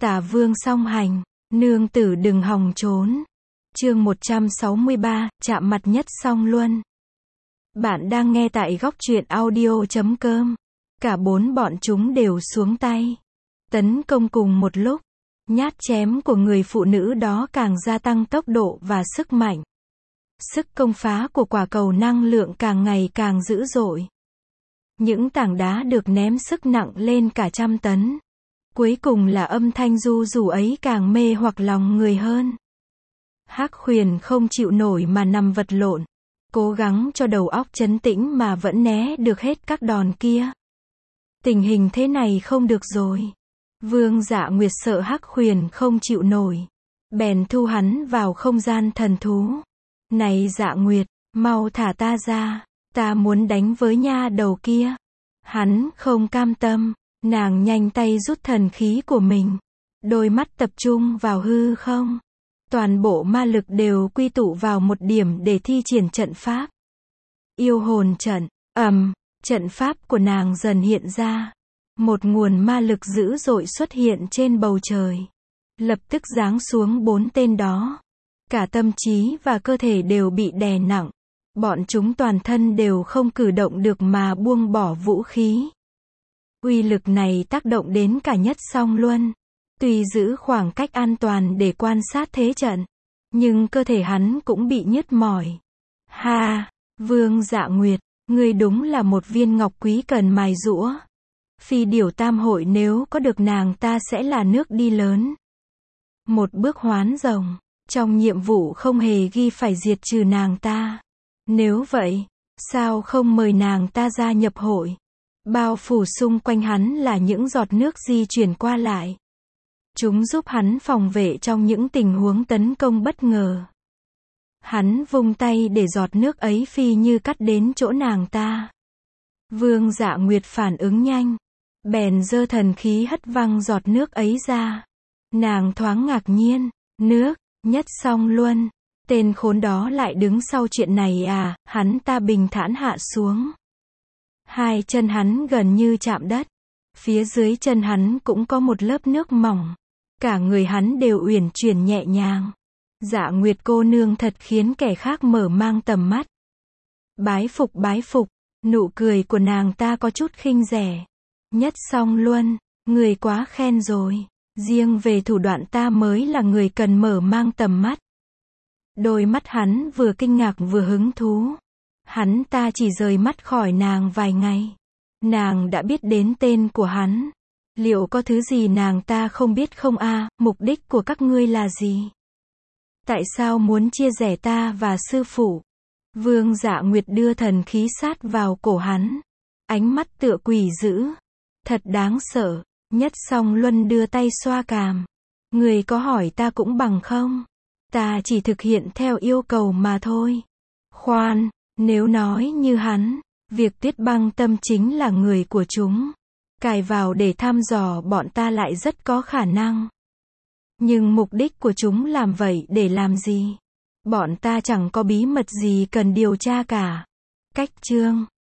Tả vương song hành, nương tử đừng hòng trốn. Chương 163, chạm mặt nhất song luân. Bạn đang nghe tại góc truyện audio.com. Cả bốn bọn chúng đều xuống tay, tấn công cùng một lúc. Nhát chém của người phụ nữ đó càng gia tăng tốc độ và sức mạnh. Sức công phá của quả cầu năng lượng càng ngày càng dữ dội. Những tảng đá được ném sức nặng lên cả 100 tấn. Cuối cùng là âm thanh ru rủ ấy càng mê hoặc lòng người hơn. Hắc Huyền không chịu nổi mà nằm vật lộn, cố gắng cho đầu óc trấn tĩnh mà vẫn né được hết các đòn kia. Tình hình thế này không được rồi. Vương Dạ Nguyệt sợ Hắc Huyền không chịu nổi, bèn thu hắn vào không gian thần thú. Này Dạ Nguyệt, mau thả ta ra, ta muốn đánh với nha đầu kia. Hắn không cam tâm, nàng nhanh tay rút thần khí của mình. Đôi mắt tập trung vào hư không. Toàn bộ ma lực đều quy tụ vào một điểm để thi triển trận pháp. Yêu hồn trận, trận pháp của nàng dần hiện ra. Một nguồn ma lực dữ dội xuất hiện trên bầu trời. Lập tức giáng xuống bốn tên đó. Cả tâm trí và cơ thể đều bị đè nặng. Bọn chúng toàn thân đều không cử động được mà buông bỏ vũ khí. Uy lực này tác động đến cả nhất song luân. Tuy giữ khoảng cách an toàn để quan sát thế trận, nhưng cơ thể hắn cũng bị nhức mỏi. Ha, Vương Dạ Nguyệt, ngươi đúng là một viên ngọc quý cần mài giũa. Phi điểu tam hội nếu có được nàng ta sẽ là nước đi lớn. Một bước hoán rồng, trong nhiệm vụ không hề ghi phải diệt trừ nàng ta. Nếu vậy, sao không mời nàng ta gia nhập hội? Bao phủ xung quanh hắn là những giọt nước di chuyển qua lại. Chúng giúp hắn phòng vệ trong những tình huống tấn công bất ngờ. Hắn vung tay để giọt nước ấy phi như cắt đến chỗ nàng ta. Vương Dạ Nguyệt phản ứng nhanh, bèn giơ thần khí hất văng giọt nước ấy ra. Nàng thoáng ngạc nhiên, nước, nhất song luân, tên khốn đó lại đứng sau chuyện này à? Hắn ta bình thản hạ xuống. Hai chân hắn gần như chạm đất. Phía dưới chân hắn cũng có một lớp nước mỏng. Cả người hắn đều uyển chuyển nhẹ nhàng. Dạ Nguyệt cô nương thật khiến kẻ khác mở mang tầm mắt. Bái phục, nụ cười của nàng ta có chút khinh rẻ. Nhất song luân, người quá khen rồi. Riêng về thủ đoạn ta mới là người cần mở mang tầm mắt. Đôi mắt hắn vừa kinh ngạc vừa hứng thú. Hắn ta chỉ rời mắt khỏi nàng vài ngày. Nàng đã biết đến tên của hắn. Liệu có thứ gì nàng ta không biết không a? Mục đích của các ngươi là gì? Tại sao muốn chia rẽ ta và sư phụ? Vương Dạ Nguyệt đưa thần khí sát vào cổ hắn. Ánh mắt tựa quỷ dữ. Thật đáng sợ. Nhất song luân đưa tay xoa cằm. Người có hỏi ta cũng bằng không? Ta chỉ thực hiện theo yêu cầu mà thôi. Khoan, nếu nói như hắn, việc Tuyết Băng Tâm chính là người của chúng. Cài vào để thăm dò bọn ta lại rất có khả năng. Nhưng mục đích của chúng làm vậy để làm gì? Bọn ta chẳng có bí mật gì cần điều tra cả. Cách chương